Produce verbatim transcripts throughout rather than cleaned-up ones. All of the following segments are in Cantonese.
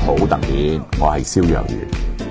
好特別，我係蕭若元。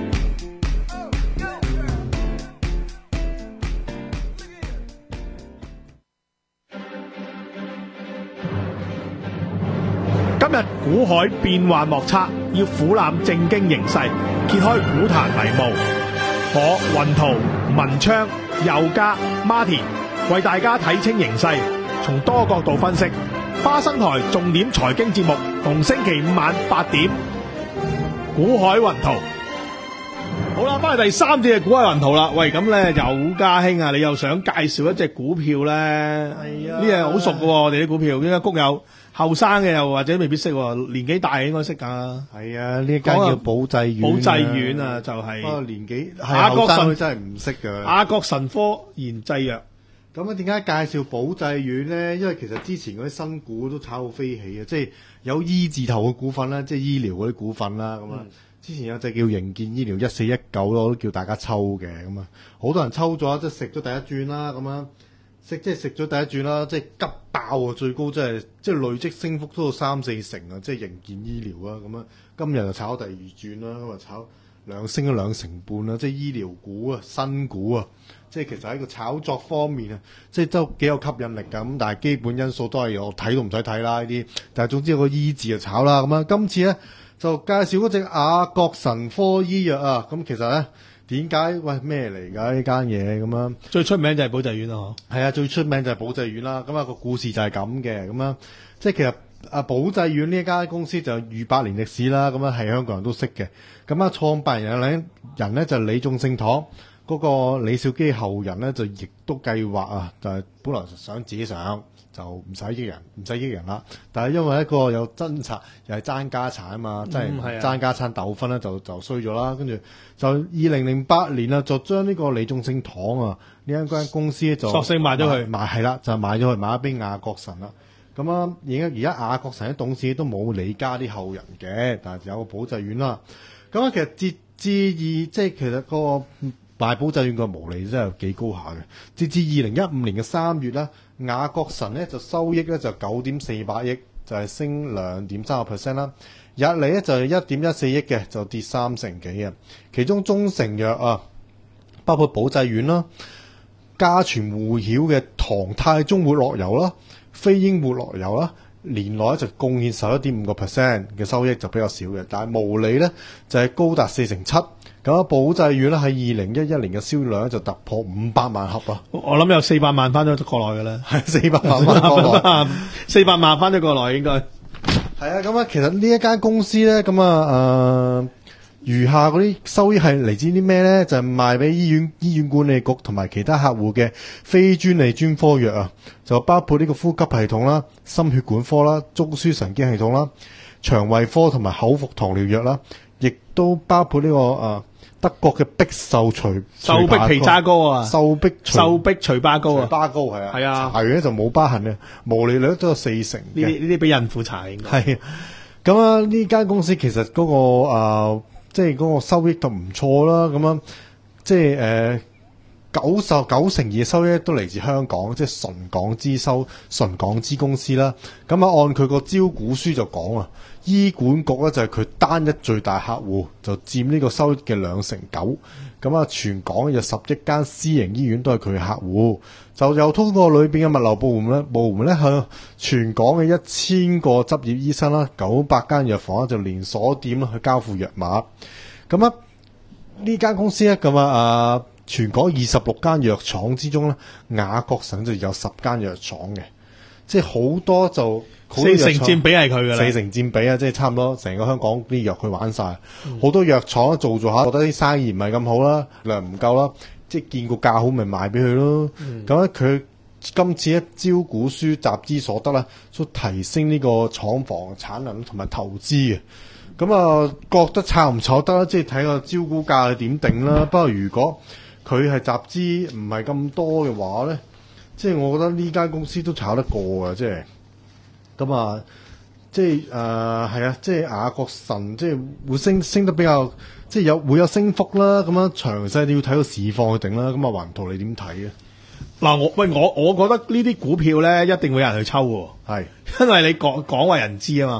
今日股海變幻莫測，要俯瞰正經形勢，揭開股壇迷霧。我雲圖、文昌、佑嘉、Martin 為大家睇清形勢，從多角度分析。花生台重點財經節目，逢星期五晚八點。股海雲圖，好啦，翻嚟第三節嘅股海雲圖啦。喂，咁咧佑嘉兄啊，你又想介紹一隻股票咧？係啊，呢隻好熟嘅喎，我哋啲股票，應該谷友後生嘅又或者未必識，年紀大應該識噶。 係啊，呢一間叫寶濟丸。寶濟丸啊，就係、是。 不過年紀亞國神真係唔識㗎。 亞國神科研製藥。 咁啊，點解介紹寶濟丸咧？因為其實之前嗰啲新股都炒到飛起啊，即係有 E 字頭嘅股份啦，即係醫療嗰啲股份啦。咁啊、嗯，之前有隻叫盈健醫療一四一九咯，我都叫大家抽嘅。咁啊，好多人抽咗，即係食咗第一轉啦。咁樣食即係食咗第一轉啦，即係急爆啊！最高即係即係累積升幅都到三四成啊！即係盈健醫療啊，咁啊，今日就炒第二轉啦，咁啊炒兩升咗兩成半啦，即係醫療股啊，新股啊。即係其實喺個炒作方面啊，即係都幾有吸引力㗎。咁但係基本因素都係我睇都唔使睇啦呢啲。但係總之有個醫字就炒啦。咁啊，今次咧就介紹嗰隻亞國神科醫藥啊。咁其實咧點解喂咩嚟㗎呢間嘢咁樣？ 最出名就係寶濟丸啊！ 係啊，最出名就係寶濟丸啦。咁啊個故事就係咁嘅。咁樣即係其實啊寶濟丸呢一間公司就有逾百年歷史啦。咁啊係香港人都識嘅。咁啊創辦人咧人咧就係李眾聖堂。嗰、那個李兆基後人咧就亦都計劃啊，就係、是、本來想自己上，就唔使益人，唔使益人啦。但係因為一個有爭執，又係爭家產啊嘛，即係爭家產糾紛咧，就就衰咗啦。跟住就二零零八年啦，就將呢個李眾聖堂啊呢間公司就索性賣咗佢， 賣係啦，就賣咗佢，賣咗俾亞國神啦。咁啊，而家而家亞國神啲董事都冇李家啲後人嘅，但係有個寶濟丸啦。咁啊，其實截至二即係其實嗰個。賣寶濟丸個毛利真係幾高下嘅，截至二零一五年嘅三月啦，亞國神咧就收益咧就九點四八億，就係、是、升兩點三個 percent 啦。日嚟咧就係一點一四億嘅，就跌三成幾啊。其中中成藥啊，包括寶濟丸啦、家傳戶曉嘅唐太宗活絡油啦、飛鷹活絡油啦，年內就貢獻十一點五個 percent 嘅收益就比較少嘅，但係毛利咧就係、是、高達四成七。咁啊，寶濟丸咧喺二零一一年嘅銷量就突破五百萬盒啊！ 我諗有四百萬翻咗國內嘅咧， 係四百萬翻國內， 四百萬翻咗國內應該係啊！咁啊，其實呢一間公司咧，咁啊，誒、呃，餘下嗰啲收益係嚟自啲咩咧？就係、是、賣俾醫院、醫院管理局同埋其他客戶嘅非專利專科藥啊，就包括呢個呼吸系統啦、心血管科啦、中樞神經系統啦、腸胃科同埋口服糖尿藥啦，亦都包括呢、這個誒。呃德國嘅碧秀除秀碧皮渣膏啊， 秀碧秀碧除疤膏啊， 除疤膏係啊， 係啊， 搽完咧就冇疤痕嘅，毛利率都有四成嘅。 呢啲呢啲俾孕婦搽應該係。咁啊，呢間公司其實嗰、那個啊，即係嗰個收益就唔錯啦。咁樣即係誒九十九成二嘅收益都嚟自香港，即係純港資收純港資公司啦。咁啊，按佢個招股書就講啊。醫管局咧就係佢單一最大客戶，就佔呢個收益嘅兩成九。咁啊，全港有十一間私營醫院都係佢嘅客戶，就又通過裏邊嘅物流部門咧，部門咧向全港嘅一千個執業醫生啦，九百間藥房就連鎖店啦去交付藥碼。咁啊，呢間公司咧咁啊啊，全港二十六間藥廠之中咧，亞國神就有十間藥廠嘅，即係好多就。 四成佔比係佢㗎啦， 四成佔比啊，即係差唔多成個香港啲藥佢玩晒，好、嗯、多藥廠做做下，覺得啲生意唔係咁好啦，量唔夠啦，即係見個價好咪賣俾佢咯。咁咧佢今次一招股書集資所得咧，都提升呢個廠房產能同埋投資嘅。咁啊，覺得炒唔炒得啦？即係睇個招股價點定啦。不過如果佢係集資唔係咁多嘅話咧，即係我覺得呢間公司都炒得過嘅，即係。咁啊，即係誒係啊，即係亞國神，即係會升升得比較，即係有會有升幅啦。咁樣詳細你要睇個市況去定啦。咁啊，雲圖你點睇啊？ 嗱，我喂我我覺得呢啲股票咧一定會有人去抽喎，係因為你講廣為人知啊嘛。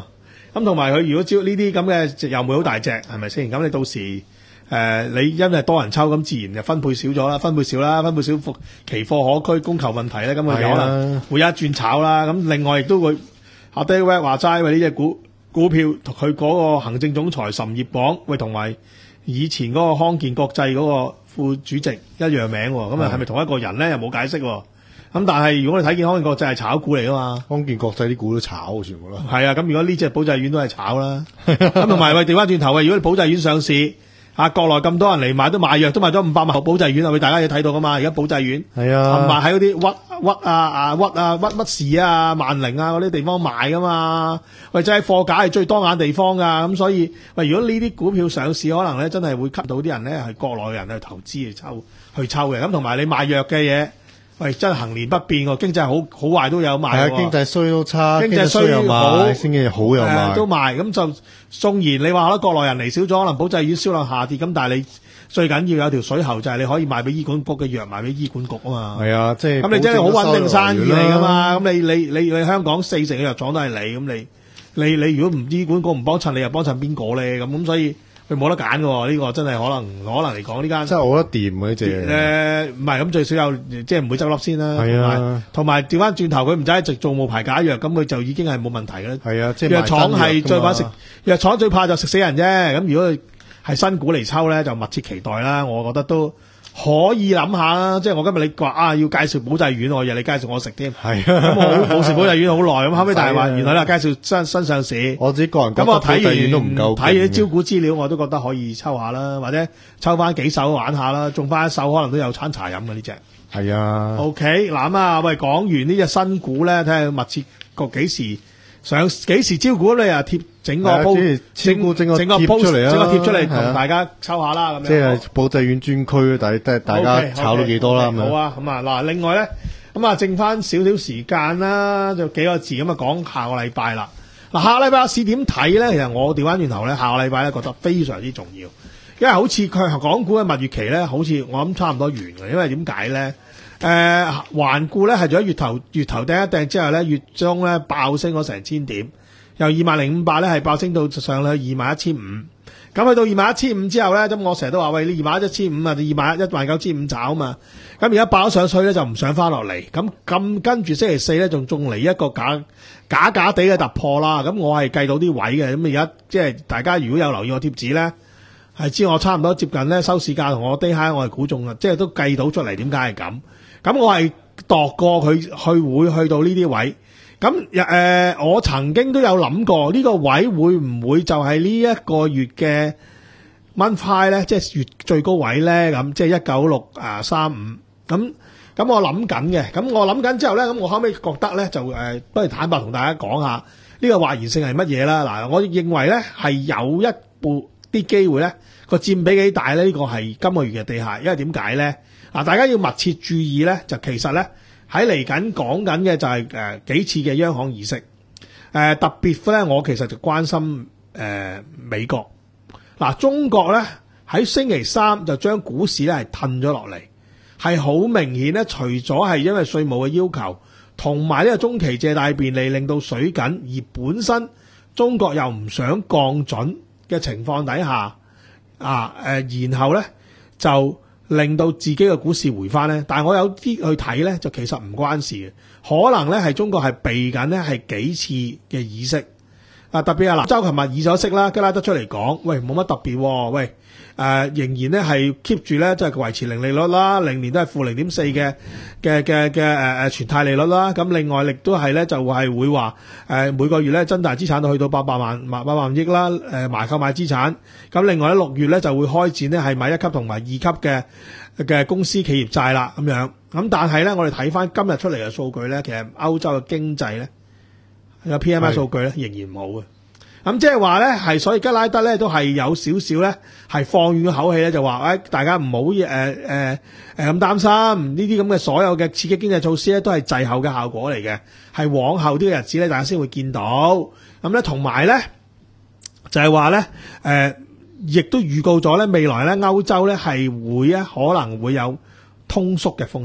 咁同埋佢如果招呢啲咁嘅又唔會好大隻，係咪先？咁你到時誒、呃、你因為多人抽，咁自然就分配少咗啦，分配少啦，分配少，期貨可居供求問題咧，咁佢有可能會一轉炒啦。咁另外亦都會阿 David 話齋，喂呢隻股股票佢嗰個行政總裁岑業廣，喂同埋以前嗰個康健國際嗰個副主席一樣名，咁啊係咪同一個人咧？又冇解釋。咁但係如果你睇見康健國際係炒股嚟噶嘛， 康健國際啲股都炒全部啦。 係啊，咁如果呢隻保濟丸都係炒啦，咁同埋喂調翻轉頭，喂如果你保濟丸上市，啊國內咁多人嚟買都買藥都買咗五百萬盒保濟丸啊，喂大家要睇到噶嘛，而家保濟丸係啊， 賣喺嗰啲屈屈啊啊屈啊屈乜事啊萬寧啊嗰啲地方賣噶嘛，喂即係貨架係最當眼地方噶，咁所以喂如果呢啲股票上市，可能咧真係會吸到啲人咧係國內嘅人去投資去抽去抽嘅，咁同埋你賣藥嘅嘢。喂，真係行年不變喎，經濟好好壞都有賣喎。係啊，經濟衰都差， 經濟衰又賣，經濟好又賣， 呃、都賣。咁就縱然你話啦，國內人嚟少咗，可能保濟丸銷量下跌，咁但係你最緊要有條水喉，就係你可以賣俾醫管局嘅藥，賣俾醫管局啊嘛。係啊，即係咁你真係好穩定生意嚟噶嘛？咁你你你你香港四成嘅藥廠都係你，咁你你你如果唔醫管局唔幫襯，你又幫襯邊個咧？咁咁所以。佢冇得揀喎，呢、這個真係可能可能嚟講呢間， 真係我覺得掂嘅呢隻。 誒唔係咁最少有即係唔會執笠先啦。 係啊， 同埋調翻轉頭，佢唔使一直做無牌假藥，咁佢就已經係冇問題嘅啦。 係啊，即係藥廠係最怕食，藥廠最怕就食死人啫。咁如果係新股嚟抽咧，就密切期待啦。我覺得都可以諗下啦。即係我今日你話啊，要介紹保濟丸，我以為你介紹我食添。係啊，咁我冇食保濟丸好耐，咁後尾但係話原來你介紹新新上市。 我自己個人咁我睇完都唔夠， 睇完啲招股資料，我都覺得可以抽下啦，或者抽翻幾手玩下啦，中翻一手可能都有餐茶飲嘅呢隻。係啊。 OK，嗱啊，喂，講完呢隻新股咧，睇下密切個幾時上幾時招股，你又貼整個鋪， 整整個整個貼出嚟啊， 整個貼出嚟同大家抽下啦，咁樣。 即係保濟丸專區，但係大家炒到幾多啦？咁樣。 好啊，咁啊嗱，另外咧，咁啊剩翻少少時間啦，就幾個字咁啊講下個禮拜啦。嗱，下個禮拜市點睇咧？其實我調翻轉頭咧，下個禮拜咧覺得非常之重要，因為好似佢港股嘅蜜月期咧，好似我諗差唔多完嘅，因為點解咧？誒、呃，環顧咧係做咗月頭月頭掟一掟之後咧，月中咧爆升咗成千點，由二萬零五百咧係爆升到上去二萬一千五，咁去到二萬一千五之後咧，咁我成日都話喂，你二萬一千五啊，二萬一萬九千五炒啊嘛，咁而家爆咗上去咧就唔上翻落嚟，咁咁跟住星期四咧仲仲嚟一個假假假地嘅突破啦，咁我係計到啲位嘅，咁而家即係大家如果有留意我貼紙咧，係知我差唔多接近咧收市價同我 day high 我係估中啦，即係都計到出嚟點解係咁。咁我係度過佢去會去到呢啲位，咁誒、呃、我曾經都有諗過呢、這個位會唔會就係呢一個月嘅 month high 咧，即係月最高位咧，咁即係一九六啊三五，咁咁我諗緊嘅，咁我諗緊之後咧，咁我後尾覺得咧就誒、呃，不如坦白同大家講下呢個話言性係乜嘢啦。嗱，我認為咧係有一部啲機會咧個佔比幾大咧，呢、這個係今個月嘅地下，因為點解咧？嗱，大家要密切注意咧，就其實咧喺嚟緊講緊嘅就係誒幾次嘅央行議息，誒、呃、特別咧，我其實就關心誒、呃、美國。嗱，中國咧喺星期三就將股市咧係褪咗落嚟，係好明顯咧，除咗係因為稅務嘅要求，同埋呢個中期借貸便利令到水緊，而本身中國又唔想降準嘅情況底下，啊誒、呃，然後咧就令到自己嘅股市回翻咧，但係我有啲去睇咧，就其實唔關事嘅，可能咧係中國係避緊咧係幾次嘅議息，啊特別係南州琴日議咗息啦，吉拉德出嚟講，喂冇乜特別喎，喂誒、呃、仍然咧係 keep 住咧即係維持零利率啦，零年都係負零點四嘅嘅嘅嘅誒誒存貸利率啦，咁另外亦都係咧就係會話誒、呃、每個月咧增大資產到去到八百萬八百萬億啦，誒埋購買資產，咁另外咧六月咧就會開展咧係買一級同埋二級嘅嘅公司企業債啦咁樣，咁但係咧我哋睇翻今日出嚟嘅數據咧，其實歐洲嘅經濟咧有 P M I 數據咧仍然冇嘅。咁即係話咧，係所以吉拉德咧都係有少少咧，係放軟口氣咧，就話誒、哎，大家唔好誒誒誒咁擔心，呢啲咁嘅所有嘅刺激經濟措施咧，都係滯後嘅效果嚟嘅，係往後啲嘅日子咧，大家先會見到。咁咧，同埋咧就係話咧，誒、呃，亦都預告咗咧，未來咧歐洲咧係會啊可能會有通縮嘅風險。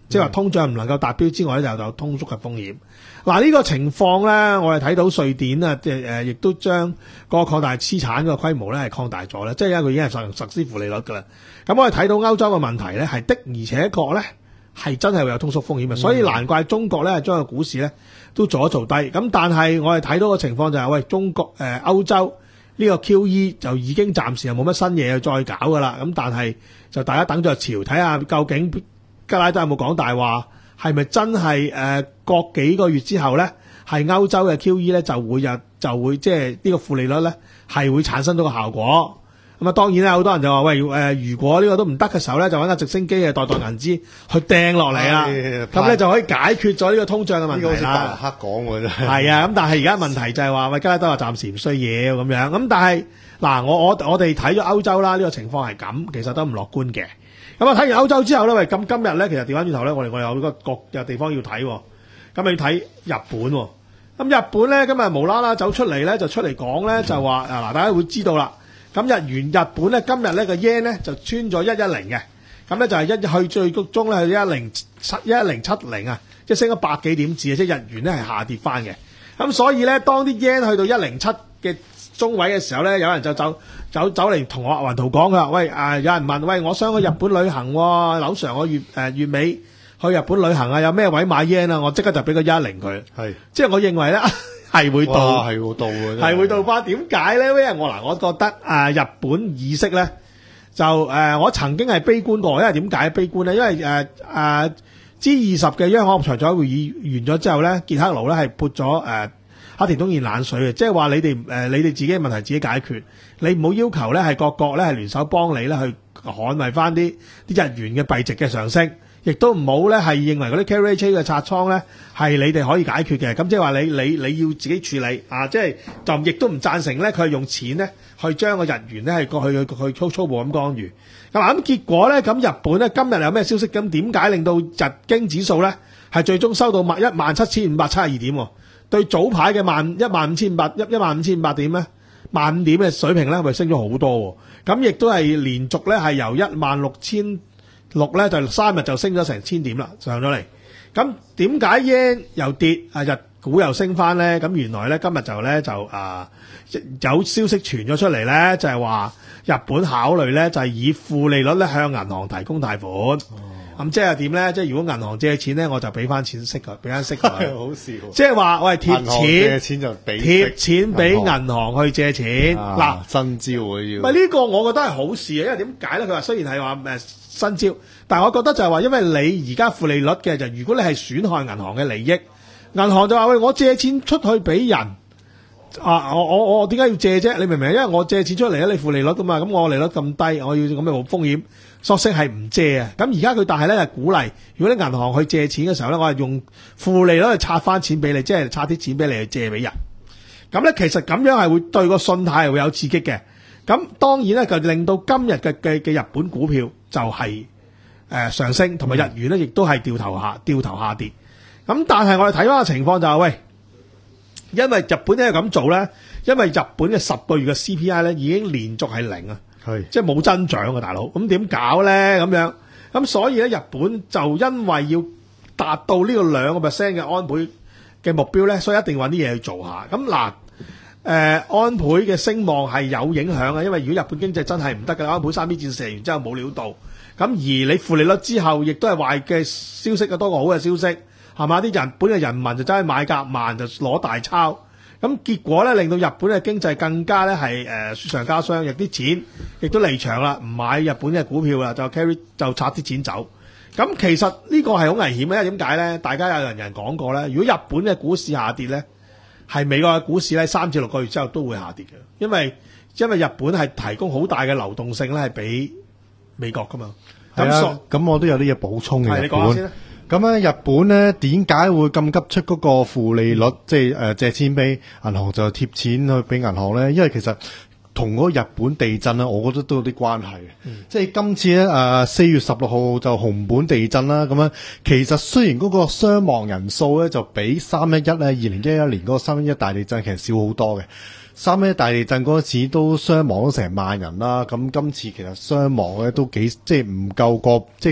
即係話通脹唔能夠達標之外咧，就有通縮嘅風險。嗱，呢個情況咧，我哋睇到瑞典啊，即係誒，亦都將個擴大資產個規模咧係擴大咗咧，即係因為佢已經係實實施負利率㗎啦。咁我哋睇到歐洲嘅問題咧，係的而且確咧係真係會有通縮風險嘅，所以難怪中國咧將個股市咧都做一做低。咁但係我哋睇到嘅情況就係、是，喂，中國誒、呃、歐洲呢個 Q E 就已經暫時係冇乜新嘢去再搞㗎啦。咁但係就大家等着瞧，睇下究竟吉拉德有冇講大話。係咪真係誒過幾個月之後咧，係歐洲嘅 Q E 咧就會有就會即係呢個負利率咧係會產生到個效果？咁啊當然啦，好多人就話喂誒、呃，如果呢個都唔得嘅時候咧，就揾架直升機啊代代銀紙去掟落嚟啦，咁咧就可以解決咗呢個通脹嘅問題啦。呢個好似白黑講喎真係。係啊，咁但係而家問題就係話喂，吉拉德話暫時唔需要咁樣，咁但係嗱我我我哋睇咗歐洲啦，呢、呢個情況係咁，其實都唔樂觀嘅。咁啊睇完歐洲之後咧，喂咁今日咧，其實調翻轉頭咧，我哋我哋有個各有地方要睇，咁啊要睇日本。咁日本咧今日無啦啦走出嚟咧，就出嚟講咧，就話啊嗱，大家會知道啦。咁日元日本咧今日咧個 yen 咧就穿咗一一零嘅，咁咧就係一去最谷中咧去一零七一一零七零啊，即係升咗百幾點子啊，即係日元咧係下跌翻嘅。咁所以咧，當啲 yen 去到一零七嘅中位嘅時候咧，有人就走走走嚟同我雲圖講，佢話喂啊，有人問喂，我想去日本旅行喎，樓上我月誒、呃、月尾去日本旅行啊，有咩位買 yen 啊？我即刻就俾個一一零佢，係即係我認為咧係會到，係會到嘅，係會到吧？點解咧？因為我嗱，我覺得啊、呃，日本議息咧就誒、呃，我曾經係悲觀過，因為點解悲觀咧？因為誒誒 G 二十嘅央行長財會議完咗之後咧，傑克勞咧係潑咗誒。呃黑田東彥冷水嘅，即係話你哋誒、呃，你哋自己嘅問題自己解決，你唔好要求咧係各國咧係聯手幫你咧去捍衞翻啲啲日元嘅幣值嘅上升，亦都唔好咧係認為嗰啲 carry trade 嘅拆倉咧係你哋可以解決嘅。咁即係話你你你要自己處理啊，即係就亦都唔贊成咧佢係用錢咧去將個日元咧係過去去去粗粗暴咁干預。咁啊咁結果咧，咁日本咧今日有咩消息？咁點解令到日經指數咧係最終收到萬一萬七千五百七十二點？對早排嘅萬一萬五千五百一一萬五千五百點咧，萬五點嘅水平咧，咪升咗好多喎。咁亦都係連續咧係由一萬六千六咧，就三日就升咗成千點啦，上咗嚟。咁點解 yen 又跌啊？日股又升翻咧？咁原來咧今日就咧就啊有消息傳咗出嚟咧，就係話日本考慮咧就係以負利率咧向銀行提供貸款。哦咁、嗯、即係點咧？即係如果銀行借錢咧，我就俾翻錢息佢，俾翻息佢。好笑。即係話我係貼錢，借錢就俾貼錢俾銀行去借錢。嗱、啊，新招喎要。唔係呢個，我覺得係好事啊！因為點解咧？佢話雖然係話誒新招，但係我覺得就係話，因為你而家負利率嘅就，如果你係損害銀行嘅利益，銀行就話喂，我借錢出去俾人啊，我我我點解要借啫？你明唔明？因為我借錢出嚟咧，你負利率噶嘛，咁我利率咁低，我要咁嘅冇風險。索性係唔借啊！咁而家佢但係咧係鼓勵，如果你銀行去借錢嘅時候咧，我係用負利率去拆翻錢俾你，即係拆啲錢俾你去借俾人。咁咧其實咁樣係會對個信貸係會有刺激嘅。咁當然咧就令到今日嘅嘅嘅日本股票就係、是、誒、呃、上升，同埋日元咧亦都係掉頭下掉頭下跌。咁但係我哋睇翻個情況就係、是、喂，因為日本咧咁做咧，因為日本嘅十個月嘅 C P I 咧已經連續係零啊。係，即係冇增長啊，大佬，咁點搞咧？咁樣，咁所以咧，日本就因為要達到呢個兩個 percent 嘅安倍嘅目標咧，所以一定要搵啲嘢去做下。咁嗱，誒、呃，安倍嘅聲望係有影響啊，因為如果日本經濟真係唔得嘅，安倍三 B 戰射完之後冇料到，咁而你負利率之後，亦都係壞嘅消息啊，多過好嘅消息，係嘛？啲人本嘅人民就真係買夾萬就攞大鈔。咁結果咧，令到日本嘅經濟更加咧係誒雪上加霜，有啲錢亦都離場啦，唔買日本嘅股票啦，就 carry 就拆啲錢走。咁其實呢個係好危險嘅，因為點解咧？大家有人人講過咧，如果日本嘅股市下跌咧，係美國嘅股市咧三至六個月之後都會下跌嘅，因為因為日本係提供好大嘅流動性咧，係俾美國噶嘛。咁啊，咁我都有啲嘢補充嘅。係你講下先啦。咁咧，日本咧點解會咁急出嗰個負利率，即係誒借錢俾銀行就貼錢去俾銀行咧？因為其實同嗰個日本地震咧，我覺得都有啲關係嘅。嗯、即係今次咧誒四月十六號就熊本地震啦，咁樣其實雖然嗰個傷亡人數咧就比三一一咧二零一一年嗰個三一一大地震其實少好多嘅。三一一大地震嗰陣時都傷亡咗成萬人啦，咁今次其實傷亡咧都幾即係唔夠個即係。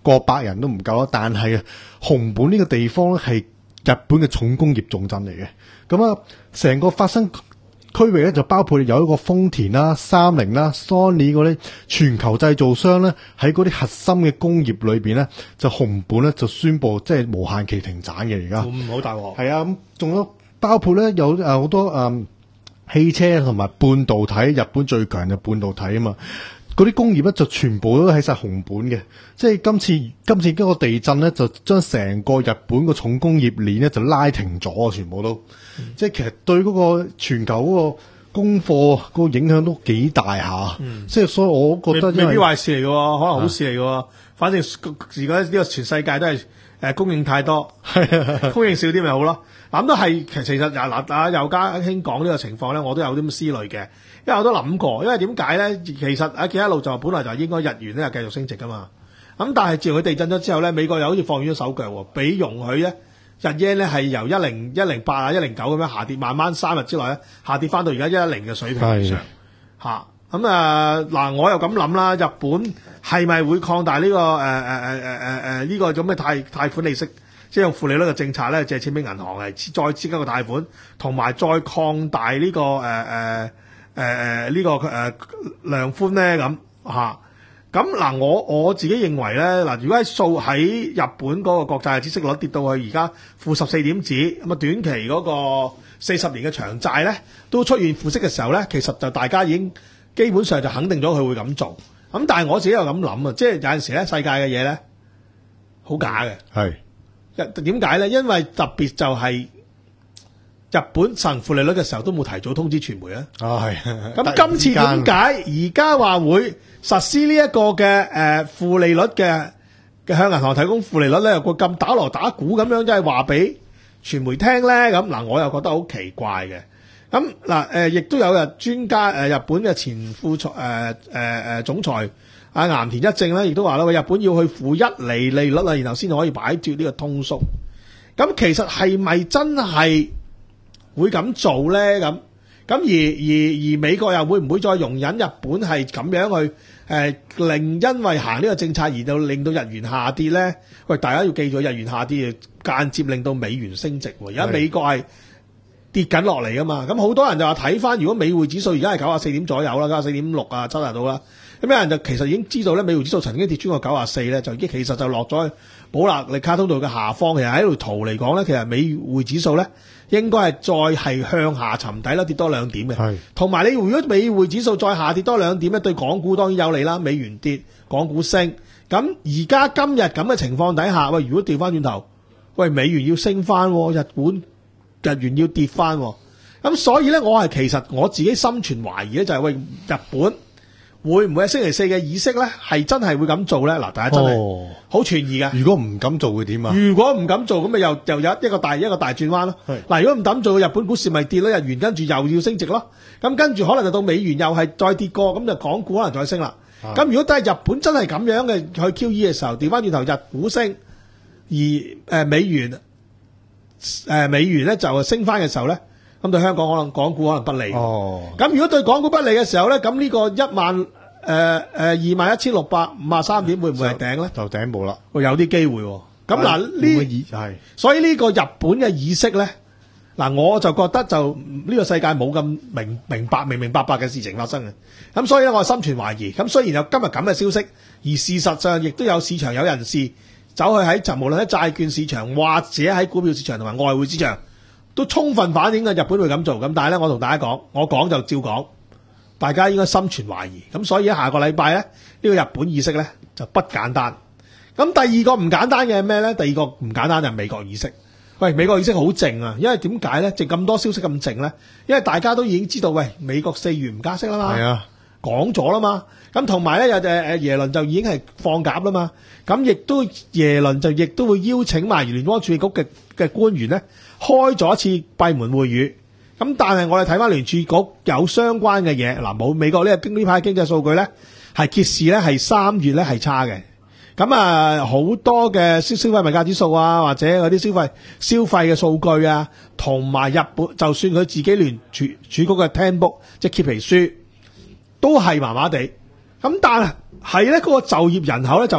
過百人都唔夠啦。但係啊，熊本呢個地方咧係日本嘅重工業重鎮嚟嘅。咁啊，成個發生區域咧就包括有一個豐田啦、三菱啦、Sony 嗰啲全球製造商咧，喺嗰啲核心嘅工業裏邊咧，就熊本咧就宣布即係無限期停產嘅而家。 唔好大鑊。 係啊，咁仲有包括咧有誒好多誒、嗯、汽車同埋半導體，日本最強嘅半導體啊嘛。嗰啲工業咧就全部都喺晒熊本嘅，即係今次今次嗰個地震咧就將成個日本個重工業鏈咧就拉停咗，全部都，嗯、即係其實對嗰個全球嗰個供貨嗰個影響都幾大下，嗯、即係所以我覺得未必壞事嚟嘅，可能好事嚟嘅，啊、反正而家呢個全世界都係誒供應太多，供應少啲咪好咯。咁都係其實嗱啊尤家興講呢個情況咧，我都有啲咁思慮嘅。因為我都諗過，因為點解咧？其實阿記一路就本來就應該日元咧繼續升值噶嘛。咁但係自從佢地震咗之後咧，美國又好似放軟咗手腳喎，俾容許咧日元咧係由一零一零八啊一零九咁樣下跌，慢慢三日之內咧下跌翻到而家一一零嘅水平以上嚇。咁啊嗱，我又咁諗啦，日本係咪會擴大呢、呢個誒誒誒誒誒呢個咁嘅貸貸款利息，即係用負利率嘅政策咧借錢俾銀行係再刺激個貸款，同埋再擴大呢、呢個誒誒。呃呃誒誒呢個誒、呃、量寬咧咁嚇，咁嗱我我自己認為咧嗱，如果喺數喺日本嗰個國債孳息率跌到去而家負十四點子，咁啊短期嗰個四十年嘅長債咧都出現負息嘅時候咧，其實就大家已經基本上就肯定咗佢會咁做。咁但係我自己又咁諗啊，即係有陣時咧世界嘅嘢咧好假嘅。係點解咧？因為特別就係、是。日本實行負利率嘅時候都冇提早通知傳媒啊！啊係，咁今次點解而家話會實施呢一個嘅誒負利率嘅嘅向銀行提供負利率咧，又個咁打鑼打鼓咁樣，即係話俾傳媒聽咧？咁嗱，我又覺得好奇怪嘅。咁嗱誒，亦都有日專家誒日本嘅前副財誒誒誒總裁阿岩田一正咧，亦都話啦，日本要去負一厘利率啊，然後先可以擺脫呢個通縮。咁其實係咪真係會咁做咧？咁咁而而而美國又會唔會再容忍日本係咁樣去誒、呃、令因為行呢個政策而到令到日元下跌咧？喂，大家要記住，日元下跌間接令到美元升值。而家美國係跌緊落嚟噶嘛？咁好多人就話睇翻，如果美匯指數而家係九十四點左右啦，九十四點六啊，七十到啦。咁有人就其實已經知道咧，美匯指數曾經跌穿過九十四咧，就已經其實就落咗去保勒力卡通道嘅下方。其實喺條圖嚟講咧，其實美匯指數咧應該係再係向下沉底啦，跌多兩點嘅。係，同埋你如果美匯指數再下跌多兩點咧，對港股當然有利啦。美元跌，港股升。咁而家今日咁嘅情況底下，喂，如果調翻轉頭，喂，美元要升翻，日本日元要跌翻。咁所以咧，我係其實我自己心存懷疑咧，就係、是、喂日本。會唔會喺星期四嘅議息咧，係真係會咁做咧？嗱，大家真係好存疑嘅。如果唔敢做會點啊？如果唔敢做，咁咪又又有一個大一個大轉彎咯。嗱，如果唔敢做，日本股市咪跌咯，日元跟住又要升值咯。咁跟住可能就到美元又係再跌過，咁就港股可能再升啦。咁如果都係日本真係咁樣嘅去 Q E 嘅時候，調翻轉頭日股升，而誒、呃、美元誒、呃、美元咧就升翻嘅時候咧，咁對香港可能港股可能不利。哦。咁如果對港股不利嘅時候咧，咁呢個一萬。誒誒，二萬一千六百五十三點會唔會係頂咧？就頂冇啦，會有啲機會。咁嗱呢係，所以呢個日本嘅議息咧，嗱我就覺得就呢個世界冇咁明明白明明白白嘅事情發生嘅。咁所以咧，我係心存懷疑。咁雖然有今日咁嘅消息，而事實上亦都有市場有人士走去喺就無論喺債券市場或者喺股票市場同埋外匯市場，都充分反映嘅日本會咁做。咁但係咧，我同大家講，我講就照講。大家應該心存懷疑，咁所以下個禮拜咧，呢、這個日本議息咧就不簡單。咁第二個唔簡單嘅係咩咧？第二個唔簡單就係美國議息。喂，美國議息好靜啊，因為點解咧？靜咁多消息咁靜咧？因為大家都已經知道，喂，美國四月唔加息啦嘛，係啊，講咗啦嘛。咁同埋咧，有誒誒耶倫就已經係放鴿啦嘛。咁亦都耶倫就亦都會邀請埋聯邦儲備局嘅嘅官員咧，開咗一次閉門會議。咁但係我哋睇翻聯儲局有相關嘅嘢，嗱冇美國呢個經呢排經濟數據咧係揭示咧係三月咧係差嘅，咁啊好多嘅消消費物價指數啊，或者嗰啲消費消費嘅數據啊，同埋日本就算佢自己聯儲儲局嘅 Ten Book 即係揭皮書都係麻麻地，咁但係係咧嗰個就業人口咧就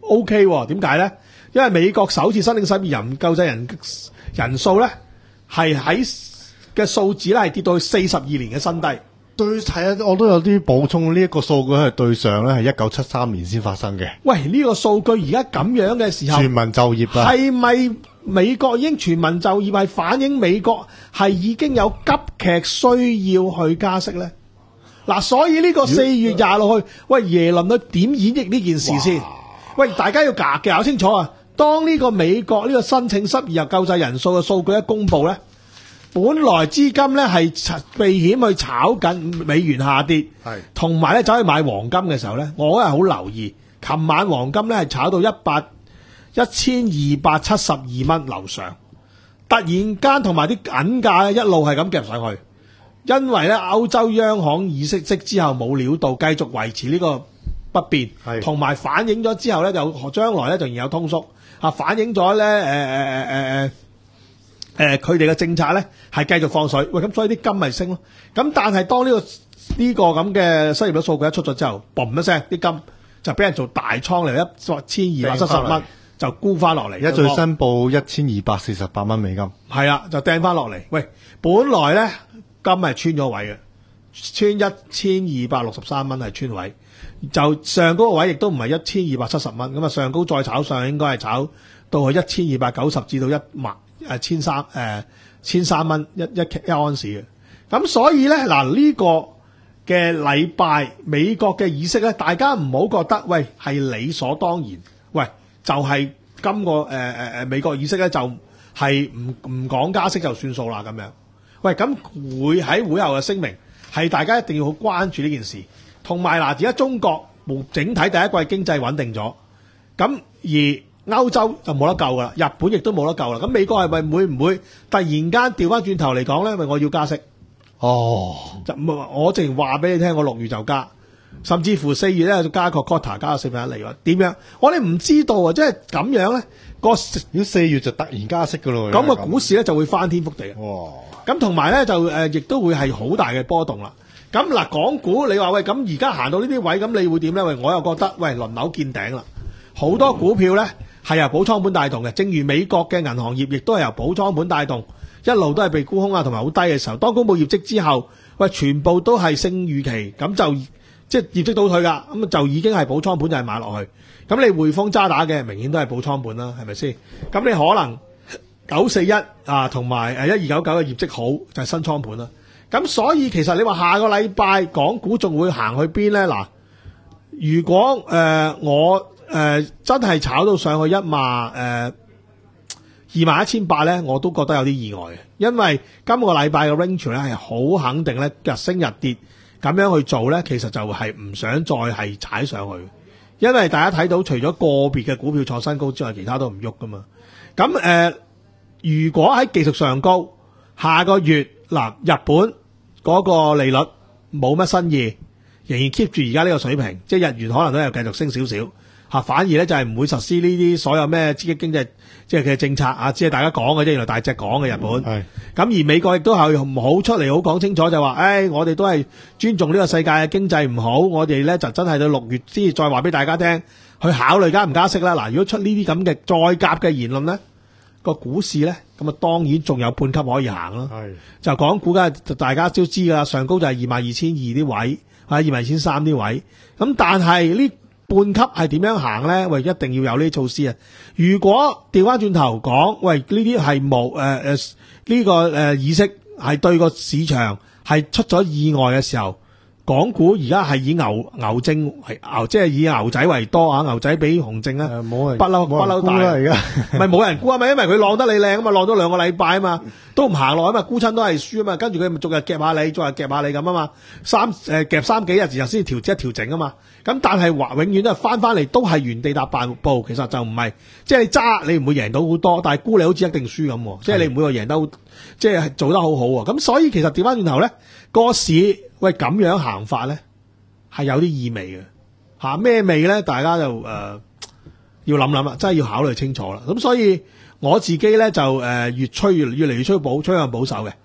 O K 喎，點解咧？因為美國首次申請失業人救濟人人數咧係喺嘅數字咧係跌到去四十二年嘅新低。 對，係啊，我都有啲補充，呢一個數據係對上咧係一九七三年先發生嘅。 喂，呢個數據而家咁樣嘅時候， 全民就業啊， 係咪美國已經全民就業係反映美國係已經有急劇需要去加息咧？嗱，所以呢個四月廿六去，喂，耶倫佢點演繹呢件事先？喂，大家要搞搞清楚啊！當呢個美國呢個申請失業救濟人數嘅數據一公佈咧，本來資金咧係避險去炒緊美元下跌，係同埋咧走去買黃金嘅時候咧，我係好留意。琴晚黃金咧係炒到一百一千二百七十二蚊樓上，突然間同埋啲銀價咧一路係咁夾上去，因為咧歐洲央行議息息之後冇料到，繼續維持呢個不變，同埋反映咗之後咧就將來咧仍然有通縮，啊反映咗咧誒誒誒誒誒佢哋嘅政策咧係繼續放水，喂咁所以啲金咪升咯。咁但係當呢、呢個呢、呢個咁嘅失業率數據一出咗之後，嘣一聲啲金就俾人做大倉嚟，一千二百七十蚊就沽翻落嚟， 一最新報一千二百四十八蚊美金， 係啊，就掟翻落嚟。喂，本來咧金係穿咗位嘅，穿一千二百六十三蚊係穿位。就上高個位亦都唔係一千二百七十蚊，咁啊上高再炒上應該係炒到去一千二百九十至到一萬誒千三誒千三蚊一一一安士嘅。咁所以咧嗱呢個嘅禮拜美國嘅議息咧，大家唔好覺得喂係理所當然，喂就係、是、今個誒誒誒美國議息咧就係唔唔講加息就算數啦咁樣。喂咁會喺會後嘅聲明係大家一定要好關注呢件事。同埋嗱，而家中國冇整體第一季經濟穩定咗，咁而歐洲就冇得救噶啦，日本亦都冇得救啦。咁美國係咪會唔會突然間調翻轉頭嚟講咧？因為我要加息，哦，就我直情話俾你聽，我六月就加，甚至乎四月咧就加個 quota 加個四分一厘喎。點樣？我哋唔知道啊！即係咁樣咧，個如果四月就突然加息噶咯， 咁個股市咧就會翻天覆地。 哇！ 咁同埋咧就誒，亦都會係好大嘅波動啦。咁嗱，港股你話喂，咁而家行到呢啲位，咁你會點咧？喂，我又覺得喂，輪流見頂啦，好多股票咧係由補倉盤帶動嘅，正如美國嘅銀行業亦都係由補倉盤帶動，一路都係被沽空啊，同埋好低嘅時候，當公佈業績之後，喂，全部都係勝預期，咁就即係業績倒退㗎，咁就已經係補倉盤就係買落去。咁你匯豐渣打嘅明顯都係補倉盤啦，係咪先？咁你可能九四一啊，同埋誒一二九九嘅業績好就係、是、新倉盤啦。咁所以其實你話下個禮拜港股仲會行去邊咧？嗱，如果誒、呃、我誒、呃、真係炒到上去一萬誒二萬一千八咧，我都覺得有啲意外嘅，因為今個禮拜嘅 range 咧係好肯定咧日升日跌咁樣去做咧，其實就係唔想再係踩上去，因為大家睇到除咗個別嘅股票創新高之外，其他都唔喐噶嘛。咁誒、呃，如果喺技術上高，下個月。嗱，日本嗰個利率冇乜新意，仍然 keep 住而家呢個水平，即係日元可能都係繼續升少少嚇，反而咧就係唔會實施呢啲所有咩刺激經濟即係嘅政策啊，只係大家講嘅啫，原來大隻講嘅日本。係咁而美國亦都係唔好出嚟好講清楚，就話誒、哎，我哋都係尊重呢個世界嘅經濟唔好，我哋咧就真係到六月先至再話俾大家聽，去考慮加唔加息啦。嗱，如果出呢啲咁嘅再鴿嘅言論咧，個股市咧，咁啊當然仲有半級可以行咯。係就港股嘅，大家都知噶啦，上高就係二萬二千二啲位，啊二萬二千三啲位。咁但係呢半級係點樣行咧？喂，一定要有呢啲措施啊！如果調翻轉頭講，喂呢啲係冇誒誒呢個誒、呃、議息係對個市場係出咗意外嘅時候。港股而家係以牛牛證為牛，即係以牛仔為多啊！牛仔比熊證啊，冇人不嬲不嬲大啊！而家咪冇人沽啊嘛，因為佢浪得你靚啊嘛，浪咗兩個禮拜啊嘛，都唔行落啊嘛，沽親都係輸啊嘛，跟住佢咪逐日夾下你，逐日夾下你咁啊嘛，三誒夾三幾日然後先調即係調整啊嘛，咁但係話永遠都係翻翻嚟都係原地踏步，其實就唔係即係你揸你唔會贏到好多，但係沽你好似一定輸咁，即係你唔會話贏得即係做得好好啊！咁所以其實調翻轉頭咧，個市。喂，咁樣行法咧，係有啲意味嘅嚇，咩味咧？大家就誒、呃、要諗諗啦，真係要考慮清楚啦。咁所以我自己咧就誒、呃、越趨越越嚟越趨保趨向保守嘅，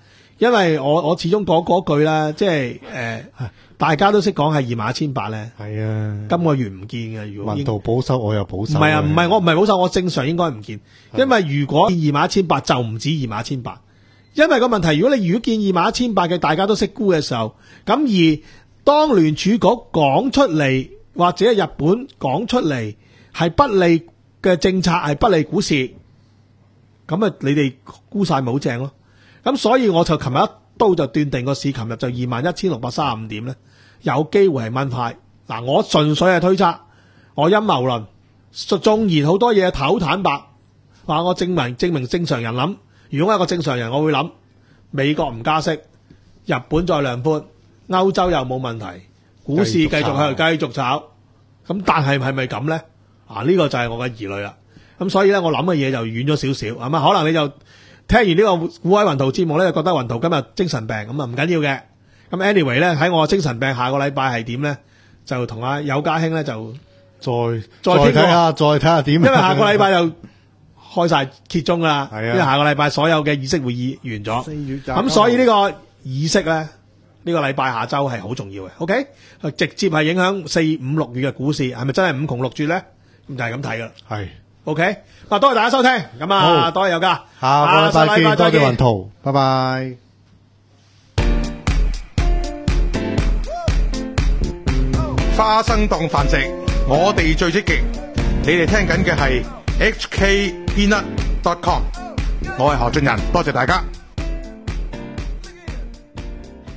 因為我我始終講嗰句啦，即係誒、呃，大家都識講係二萬一千八咧。 係啊， 今個月唔見嘅，如果雲圖保守，我又保守。 唔係啊，唔係我唔係保守，我正常應該唔見。因為如果二萬一千八就唔止二萬一千八，因為個問題，如果你如果見二萬一千八嘅大家都識估嘅時候，咁而當聯儲局講出嚟，或者日本講出嚟係不利嘅政策，係不利股市，咁啊你哋估晒冇正咯。咁所以我就琴日一刀就斷定個市，琴日就二萬一千六百三十五點咧，有機會係蚊派。嗱，我純粹係推測，我陰謀論，縱然好多嘢頭坦白，話我證明證明正常人諗，如果我係個正常人，我會諗美國唔加息，日本再量寬，歐洲又冇問題，股市繼續喺度繼續炒。咁但係係咪咁咧？啊，呢、這個就係我嘅疑慮啦。咁所以咧，我諗嘅嘢就遠咗少少，係嘛？可能你就聽完呢個股海雲圖節目咧，就覺得雲圖今日精神病，咁啊唔緊要嘅。咁 anyway 咧，喺我精神病下個禮拜係點咧，就同阿友家兄咧就再再睇下，再睇下點。 因為下個禮拜就開晒揭盅啦， 係啊， 因為下個禮拜所有嘅議息會議完咗， 四月咁所以呢個議息咧，呢、這個禮拜下周係好重要嘅。OK，直接係影響四五六月嘅股市，係咪真係五窮六絕咧？咁就係咁睇噶啦。係 OK，嗱，多謝大家收聽，咁啊，多謝友家， 下個禮拜見，多謝雲圖，拜拜。 花生當飯食，我哋最積極。你哋聽緊嘅係 H K Peanut dot com， 我係何俊仁，多謝大家。